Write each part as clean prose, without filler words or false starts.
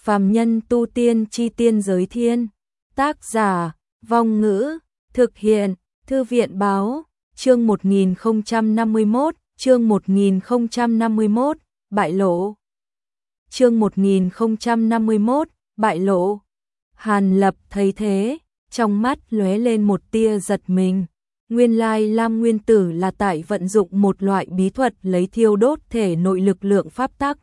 Phàm nhân tu tiên chi tiên giới thiên. Tác giả, Vong Ngữ, thực hiện, Thư viện báo, chương 1051, chương 1051, bại lộ. Chương 1051, bại lộ. Hàn Lập thấy thế, trong mắt lóe lên một tia giật mình. Nguyên lai Lam Nguyên Tử là tại vận dụng một loại bí thuật lấy thiêu đốt thể nội lực lượng pháp tắc.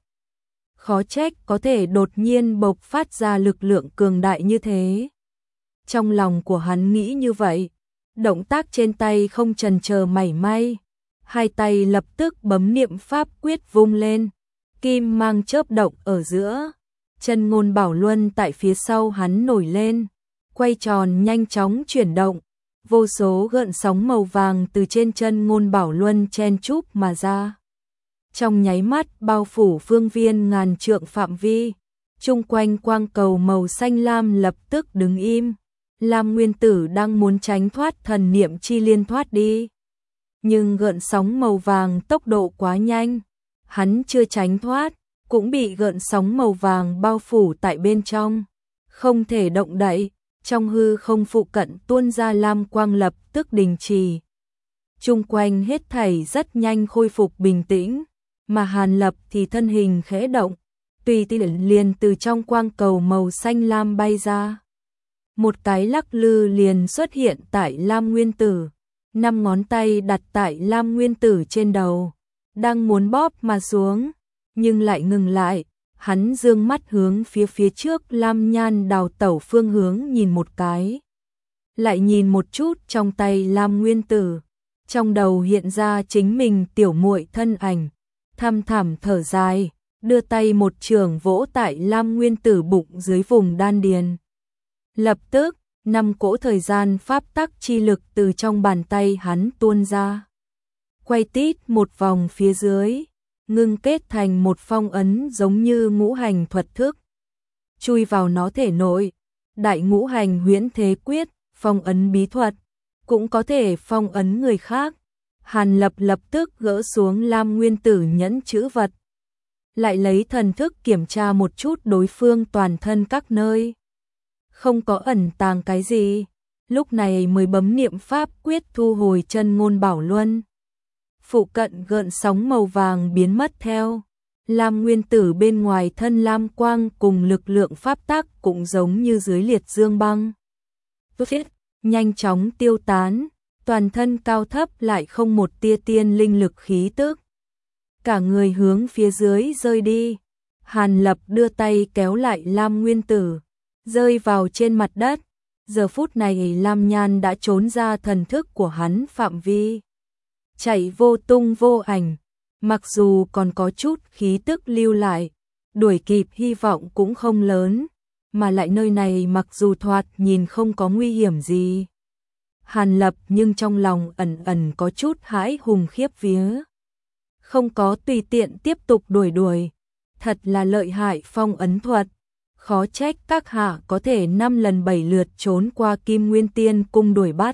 Khó trách có thể đột nhiên bộc phát ra lực lượng cường đại như thế. Trong lòng của hắn nghĩ như vậy, động tác trên tay không chần chờ mảy may, hai tay lập tức bấm niệm pháp quyết vung lên, kim mang chớp động ở giữa, chân ngôn bảo luân tại phía sau hắn nổi lên, quay tròn nhanh chóng chuyển động, vô số gợn sóng màu vàng từ trên chân ngôn bảo luân chen chúc mà ra. Trong nháy mắt bao phủ phương viên ngàn trượng phạm vi, chung quanh quang cầu màu xanh lam lập tức đứng im. Lam Nguyên Tử đang muốn tránh thoát thần niệm chi liên thoát đi. Nhưng gợn sóng màu vàng tốc độ quá nhanh, hắn chưa tránh thoát, cũng bị gợn sóng màu vàng bao phủ tại bên trong. Không thể động đậy, trong hư không phụ cận tuôn ra lam quang lập tức đình trì. Chung quanh hết thảy rất nhanh khôi phục bình tĩnh, mà Hàn Lập thì thân hình khẽ động, tùy tiện liền từ trong quang cầu màu xanh lam bay ra. Một cái lắc lư liền xuất hiện tại Lam Nguyên Tử, 5 ngón tay đặt tại Lam Nguyên Tử trên đầu, đang muốn bóp mà xuống, nhưng lại ngừng lại, hắn dương mắt hướng phía trước Lam Nhan đào tẩu phương hướng nhìn một cái. Lại nhìn một chút trong tay Lam Nguyên Tử, trong đầu hiện ra chính mình tiểu muội thân ảnh, thăm thẳm thở dài, đưa tay một chưởng vỗ tại Lam Nguyên Tử bụng dưới vùng đan điền. Lập tức, 5 cỗ thời gian pháp tắc chi lực từ trong bàn tay hắn tuôn ra. Quay tít một vòng phía dưới, ngưng kết thành một phong ấn giống như ngũ hành thuật thức. Chui vào nó thể nội, đại ngũ hành huyễn thế quyết, phong ấn bí thuật, cũng có thể phong ấn người khác. Hàn Lập lập tức gỡ xuống Lam Nguyên Tử nhẫn chữ vật. Lại lấy thần thức kiểm tra một chút đối phương toàn thân các nơi. Không có ẩn tàng cái gì, lúc này mới bấm niệm pháp quyết thu hồi chân ngôn bảo luân. Phụ cận gợn sóng màu vàng biến mất theo, Lam Nguyên Tử bên ngoài thân lam quang cùng lực lượng pháp tắc cũng giống như dưới liệt dương băng. Nhanh chóng tiêu tán, toàn thân cao thấp lại không một tia tiên linh lực khí tức. Cả người hướng phía dưới rơi đi, Hàn Lập đưa tay kéo lại Lam Nguyên Tử, rơi vào trên mặt đất. Giờ phút này Lam Nhan đã trốn ra thần thức của hắn phạm vi, chạy vô tung vô ảnh, mặc dù còn có chút khí tức lưu lại, đuổi kịp hy vọng cũng không lớn, mà lại nơi này mặc dù thoạt nhìn không có nguy hiểm gì. Hàn Lập nhưng trong lòng ẩn ẩn có chút hãi hùng khiếp vía. Không có tùy tiện tiếp tục đuổi, thật là lợi hại phong ấn thuật. Khó trách các hạ có thể 5 lần 7 lượt trốn qua Kim Nguyên Tiên cung đuổi bắt.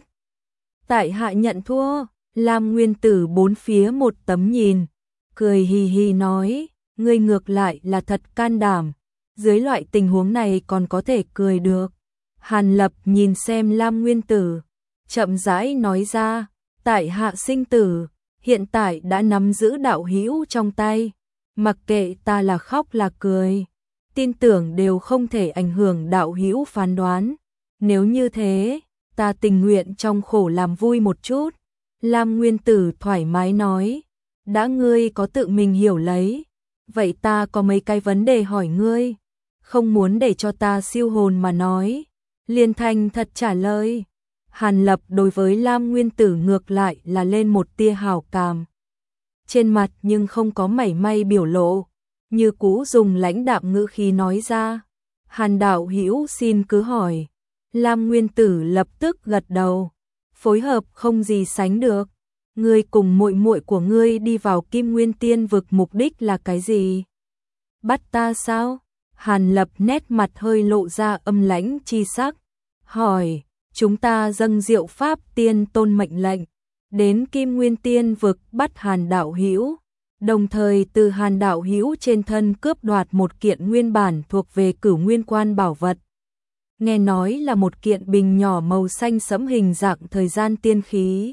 Tại hạ nhận thua. Lam Nguyên Tử bốn phía một tấm nhìn, cười hì hì nói, ngươi ngược lại là thật can đảm, dưới loại tình huống này còn có thể cười được. Hàn Lập nhìn xem Lam Nguyên Tử, chậm rãi nói ra, tại hạ sinh tử, hiện tại đã nắm giữ đạo hữu trong tay, mặc kệ ta là khóc là cười, tin tưởng đều không thể ảnh hưởng đạo hữu phán đoán. Nếu như thế, ta tình nguyện trong khổ làm vui một chút. Lam Nguyên Tử thoải mái nói, đã ngươi có tự mình hiểu lấy, vậy ta có mấy cái vấn đề hỏi ngươi, không muốn để cho ta siêu hồn mà nói, liền thành thật trả lời. Hàn Lập đối với Lam Nguyên Tử ngược lại là lên một tia hảo cảm, trên mặt nhưng không có mảy may biểu lộ, như cũ dùng lãnh đạm ngữ khí nói ra, Hàn đạo hữu xin cứ hỏi. Lam Nguyên Tử lập tức gật đầu, phối hợp không gì sánh được. Ngươi cùng muội muội của ngươi đi vào Kim Nguyên Tiên vực mục đích là cái gì? Bắt ta sao? Hàn Lập nét mặt hơi lộ ra âm lãnh chi sắc, hỏi, chúng ta dâng Diệu Pháp Tiên Tôn mệnh lệnh, đến Kim Nguyên Tiên vực bắt Hàn đạo hữu, đồng thời từ Hàn đạo hữu trên thân cướp đoạt một kiện nguyên bản thuộc về Cửu Nguyên Quan bảo vật. Nghe nói là một kiện bình nhỏ màu xanh sẫm hình dạng thời gian tiên khí.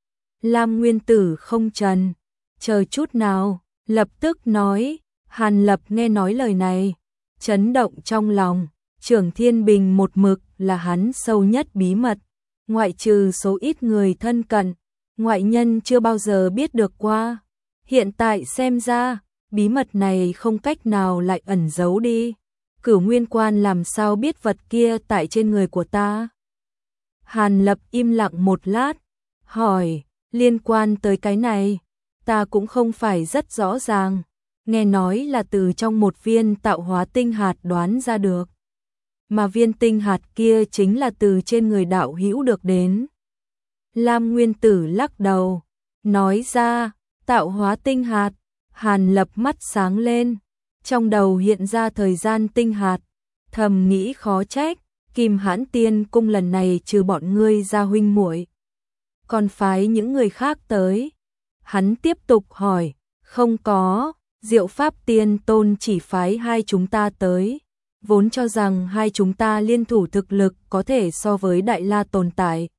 Lam Nguyên Tử không chần chờ chút nào, lập tức nói. Hàn Lập nghe nói lời này, chấn động trong lòng. Trưởng Thiên Bình một mực là hắn sâu nhất bí mật, ngoại trừ số ít người thân cận, ngoại nhân chưa bao giờ biết được qua. Hiện tại xem ra, bí mật này không cách nào lại ẩn giấu đi. Cửu Nguyên Quan làm sao biết vật kia tại trên người của ta? Hàn Lập im lặng một lát, hỏi, liên quan tới cái này, ta cũng không phải rất rõ ràng, nghe nói là từ trong một viên tạo hóa tinh hạt đoán ra được. Mà viên tinh hạt kia chính là từ trên người đạo hữu được đến. Lam Nguyên Tử lắc đầu, nói ra, tạo hóa tinh hạt. Hàn Lập mắt sáng lên, trong đầu hiện ra thời gian tinh hạt, thầm nghĩ khó trách, Kim Hãn Tiên Cung lần này trừ bọn ngươi ra huynh muội, còn phái những người khác tới. Hắn tiếp tục hỏi, không có, Diệu Pháp Tiên Tôn chỉ phái hai chúng ta tới, vốn cho rằng hai chúng ta liên thủ thực lực có thể so với Đại La tồn tại,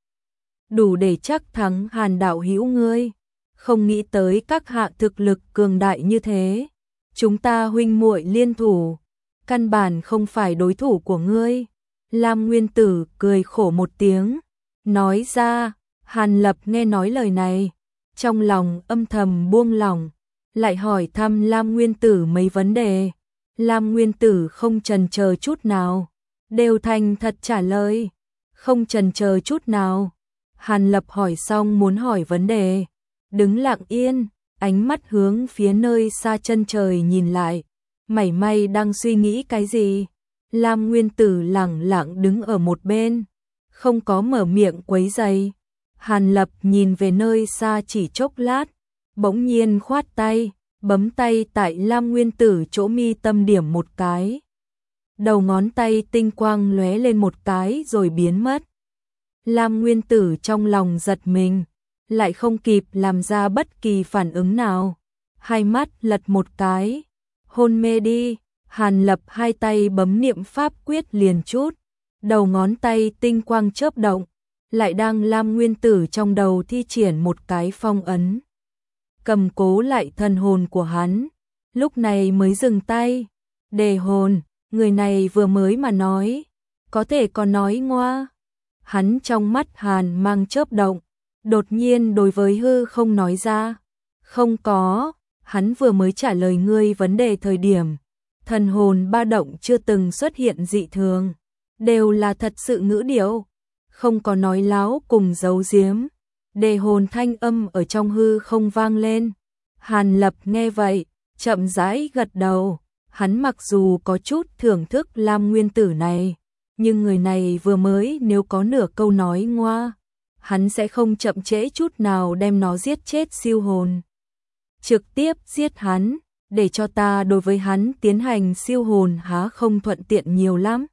đủ để chắc thắng Hàn đạo hữu ngươi. Không nghĩ tới các hạ thực lực cường đại như thế. Chúng ta huynh muội liên thủ, căn bản không phải đối thủ của ngươi. Lam Nguyên Tử cười khổ một tiếng, nói ra. Hàn Lập nghe nói lời này, trong lòng âm thầm buông lỏng, lại hỏi thăm Lam Nguyên Tử mấy vấn đề. Lam Nguyên Tử không chần chờ chút nào, đều thành thật trả lời, không chần chờ chút nào. Hàn Lập hỏi xong muốn hỏi vấn đề, đứng lặng yên, ánh mắt hướng phía nơi xa chân trời nhìn lại, mảy may đang suy nghĩ cái gì. Lam Nguyên Tử lẳng lặng đứng ở một bên, không có mở miệng quấy rầy. Hàn Lập nhìn về nơi xa chỉ chốc lát, bỗng nhiên khoát tay, bấm tay tại Lam Nguyên Tử chỗ mi tâm điểm một cái. Đầu ngón tay tinh quang lóe lên một cái rồi biến mất. Lam Nguyên Tử trong lòng giật mình, lại không kịp làm ra bất kỳ phản ứng nào. Hai mắt lật một cái, hôn mê đi. Hàn Lập hai tay bấm niệm pháp quyết liền chút, đầu ngón tay tinh quang chớp động, lại đang Lam Nguyên Tử trong đầu thi triển một cái phong ấn, cầm cố lại thần hồn của hắn, lúc này mới dừng tay. Đề hồn, người này vừa mới mà nói, có thể còn nói ngoa. Hắn trong mắt Hàn mang chớp động, đột nhiên đối với hư không nói ra, không có, hắn vừa mới trả lời ngươi vấn đề thời điểm, thần hồn ba động chưa từng xuất hiện dị thường, đều là thật sự ngữ điệu, không có nói láo cùng giấu giếm. Đề hồn thanh âm ở trong hư không vang lên. Hàn Lập nghe vậy, chậm rãi gật đầu, hắn mặc dù có chút thưởng thức Lam Nguyên Tử này, nhưng người này vừa mới nếu có nửa câu nói ngoa, hắn sẽ không chậm trễ chút nào đem nó giết chết siêu hồn. Trực tiếp giết hắn, để cho ta đối với hắn tiến hành siêu hồn há không thuận tiện nhiều lắm.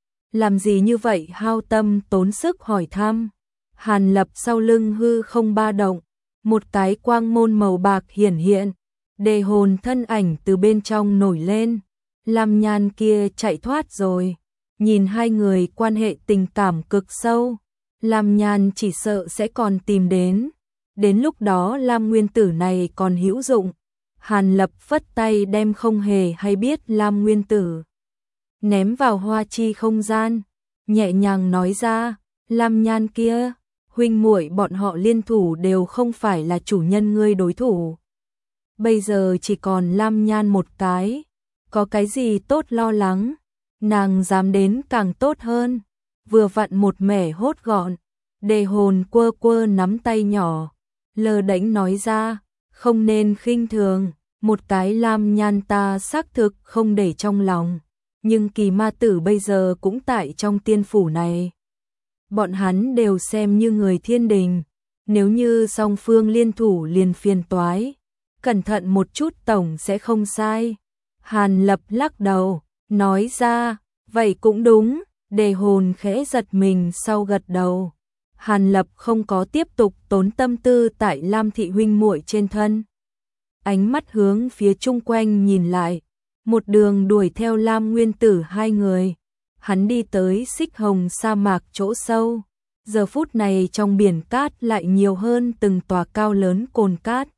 Làm gì như vậy hao tâm tốn sức hỏi thăm. Hàn Lập sau lưng hư không ba động, một cái quang môn màu bạc hiển hiện, đề hồn thân ảnh từ bên trong nổi lên. Lam Nhan kia chạy thoát rồi. Nhìn hai người quan hệ tình cảm cực sâu, Lam Nhan chỉ sợ sẽ còn tìm đến lúc đó Lam Nguyên Tử này còn hữu dụng. Hàn Lập phất tay đem không hề hay biết Lam Nguyên Tử ném vào hoa chi không gian, nhẹ nhàng nói ra, Lam Nhan kia, huynh muội bọn họ liên thủ đều không phải là chủ nhân ngươi đối thủ. Bây giờ chỉ còn Lam Nhan một cái, có cái gì tốt lo lắng, nàng dám đến càng tốt hơn. Vừa vặn một mẻ hốt gọn, đề hồn quơ quơ nắm tay nhỏ, lơ đễnh nói ra, không nên khinh thường, một cái Lam Nhan ta xác thực không để trong lòng, nhưng Kỳ Ma Tử bây giờ cũng tại trong tiên phủ này. Bọn hắn đều xem như người thiên đình, nếu như song phương liên thủ liền phiền toái, cẩn thận một chút tổng sẽ không sai. Hàn Lập lắc đầu, nói ra, vậy cũng đúng. Đề hồn khẽ giật mình sau gật đầu. Hàn Lập không có tiếp tục tốn tâm tư tại Lam thị huynh muội trên thân. ánh mắt hướng phía chung quanh nhìn lại, một đường đuổi theo Lam Nguyên Tử hai người. Hắn đi tới Xích Hồng sa mạc chỗ sâu. Giờ phút này trong biển cát lại nhiều hơn từng tòa cao lớn cồn cát.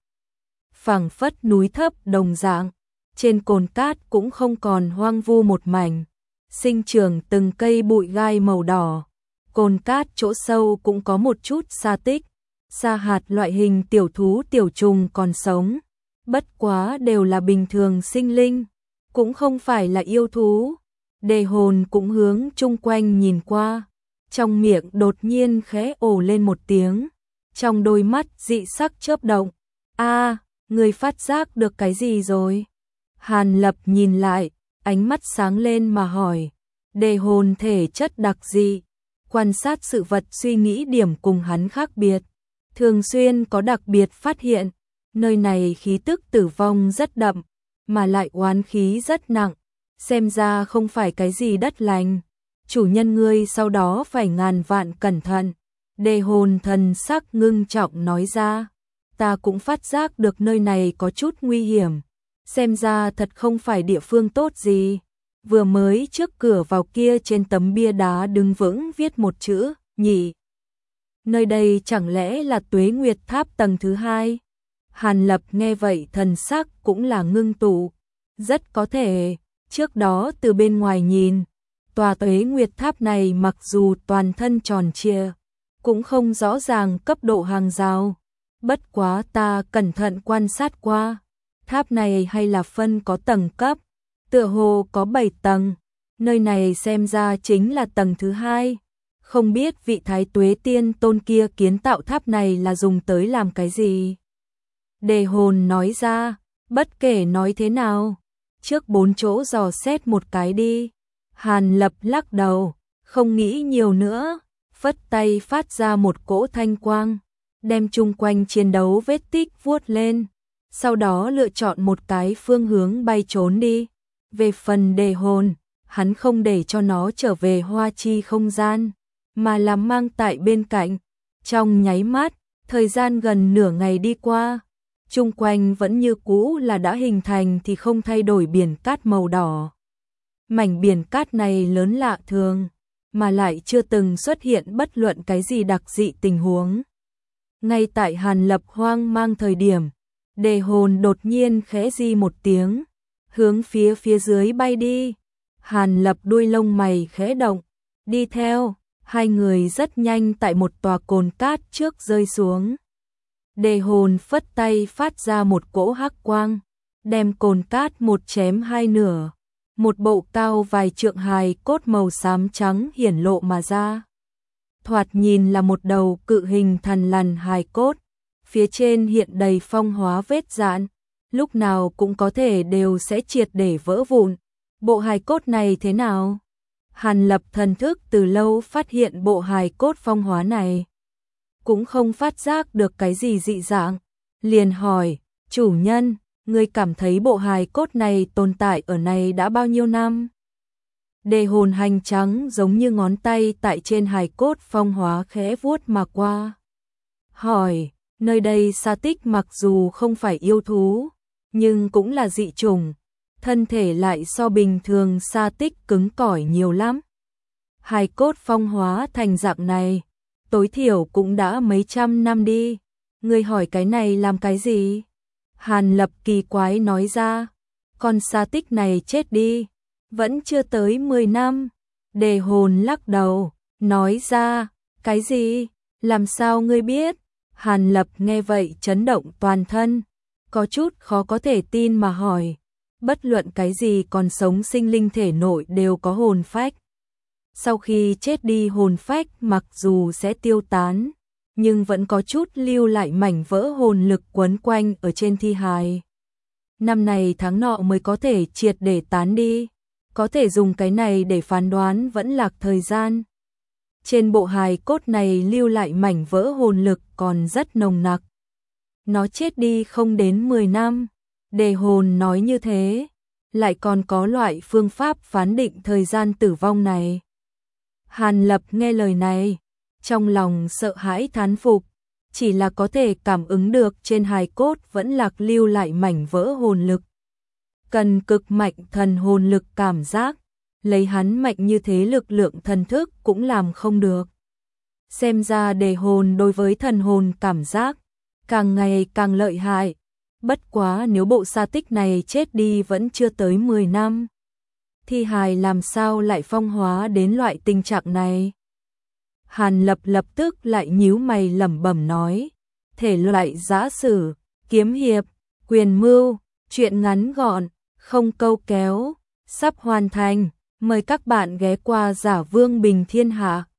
Phẳng phất núi thấp đồng dạng, trên cồn cát cũng không còn hoang vu một mảnh, sinh trưởng từng cây bụi gai màu đỏ. Cồn cát chỗ sâu cũng có một chút sa tích, sa hạt loại hình tiểu thú tiểu trùng còn sống, bất quá đều là bình thường sinh linh, cũng không phải là yêu thú. Đề hồn cũng hướng chung quanh nhìn qua, trong miệng đột nhiên khẽ ồ lên một tiếng, trong đôi mắt dị sắc chớp động. A, người phát giác được cái gì rồi? Hàn Lập nhìn lại, ánh mắt sáng lên mà hỏi. Đề hồn thể chất đặc dị, quan sát sự vật suy nghĩ điểm cùng hắn khác biệt, thường xuyên có đặc biệt phát hiện, nơi này khí tức tử vong rất đậm, mà lại oán khí rất nặng, xem ra không phải cái gì đất lành. Chủ nhân ngươi sau đó phải ngàn vạn cẩn thận. Đề hồn thần sắc ngưng trọng nói ra. Ta cũng phát giác được nơi này có chút nguy hiểm, xem ra thật không phải địa phương tốt gì. Vừa mới trước cửa vào kia trên tấm bia đá đứng vững viết một chữ, nhỉ. Nơi đây chẳng lẽ là Tuế Nguyệt Tháp tầng thứ 2? Hàn Lập nghe vậy thần sắc cũng là ngưng tụ. Rất có thể, trước đó từ bên ngoài nhìn, tòa Tuế Nguyệt Tháp này mặc dù toàn thân tròn trịa, cũng không rõ ràng cấp độ hàng rào. Bất quá ta cẩn thận quan sát qua, tháp này hay là phân có tầng cấp, tựa hồ có 7 tầng, nơi này xem ra chính là tầng thứ 2. Không biết vị Thái Tuế Tiên Tôn kia kiến tạo tháp này là dùng tới làm cái gì? Đề hồn nói ra, bất kể nói thế nào, trước 4 chỗ dò xét một cái đi. Hàn Lập lắc đầu, không nghĩ nhiều nữa, phất tay phát ra một cỗ thanh quang, đem chung quanh chiến đấu vết tích vuốt lên, sau đó lựa chọn một cái phương hướng bay trốn đi. Về phần đề hồn, hắn không để cho nó trở về hoa chi không gian, mà là mang tại bên cạnh. Trong nháy mắt, thời gian gần nửa ngày đi qua, chung quanh vẫn như cũ là đã hình thành thì không thay đổi biển cát màu đỏ. Mảnh biển cát này lớn lạ thường, mà lại chưa từng xuất hiện bất luận cái gì đặc dị tình huống. Ngay tại Hàn Lập hoang mang thời điểm, đề hồn đột nhiên khẽ di một tiếng, hướng phía dưới bay đi. Hàn Lập đuôi lông mày khẽ động, đi theo, hai người rất nhanh tại một tòa cồn cát trước rơi xuống. Đề hồn phất tay phát ra một cỗ hắc quang, đem cồn cát một chém hai nửa. Một bộ cao vài trượng hài cốt màu xám trắng hiển lộ mà ra. Thoạt nhìn là một đầu cự hình thằn lằn hài cốt, phía trên hiện đầy phong hóa vết rạn, lúc nào cũng có thể đều sẽ triệt để vỡ vụn. Bộ hài cốt này thế nào? Hàn Lập thần thức từ lâu phát hiện bộ hài cốt phong hóa này, cũng không phát giác được cái gì dị dạng, liền hỏi, chủ nhân, ngươi cảm thấy bộ hài cốt này tồn tại ở này đã bao nhiêu năm? Đề hồn hành trắng giống như ngón tay tại trên hài cốt phong hóa khẽ vuốt mà qua. Hỏi, nơi đây sa tích mặc dù không phải yêu thú, nhưng cũng là dị chủng, thân thể lại so bình thường sa tích cứng cỏi nhiều lắm. Hài cốt phong hóa thành dạng này, tối thiểu cũng đã mấy trăm năm đi. Ngươi hỏi cái này làm cái gì? Hàn Lập kỳ quái nói ra, con sa tích này chết đi, vẫn chưa tới 10 năm. Đề hồn lắc đầu, nói ra, cái gì? Làm sao ngươi biết? Hàn Lập nghe vậy chấn động toàn thân, có chút khó có thể tin mà hỏi, bất luận cái gì còn sống sinh linh thể nội đều có hồn phách. Sau khi chết đi hồn phách mặc dù sẽ tiêu tán, nhưng vẫn có chút lưu lại mảnh vỡ hồn lực quấn quanh ở trên thi hài. Năm này tháng nọ mới có thể triệt để tán đi, có thể dùng cái này để phán đoán vẫn lạc thời gian. Trên bộ hài cốt này lưu lại mảnh vỡ hồn lực còn rất nồng nặc. Nó chết đi không đến 10 năm, đề hồn nói như thế, lại còn có loại phương pháp phán định thời gian tử vong này. Hàn Lập nghe lời này, trong lòng sợ hãi thán phục, chỉ là có thể cảm ứng được trên hài cốt vẫn lạc lưu lại mảnh vỡ hồn lực. Cần cực mạnh thần hồn lực cảm giác, lấy hắn mạnh như thế lực lượng thần thức cũng làm không được. Xem ra đề hồn đối với thần hồn cảm giác càng ngày càng lợi hại. Bất quá nếu bộ sa tích này chết đi vẫn chưa tới 10 năm. Thi hài làm sao lại phong hóa đến loại tình trạng này? Hàn Lập lập tức lại nhíu mày lẩm bẩm nói. Thể loại giã sử, kiếm hiệp, quyền mưu, truyện ngắn gọn, không câu kéo, sắp hoàn thành. Mời các bạn ghé qua Giả Vương Bình Thiên Hạ.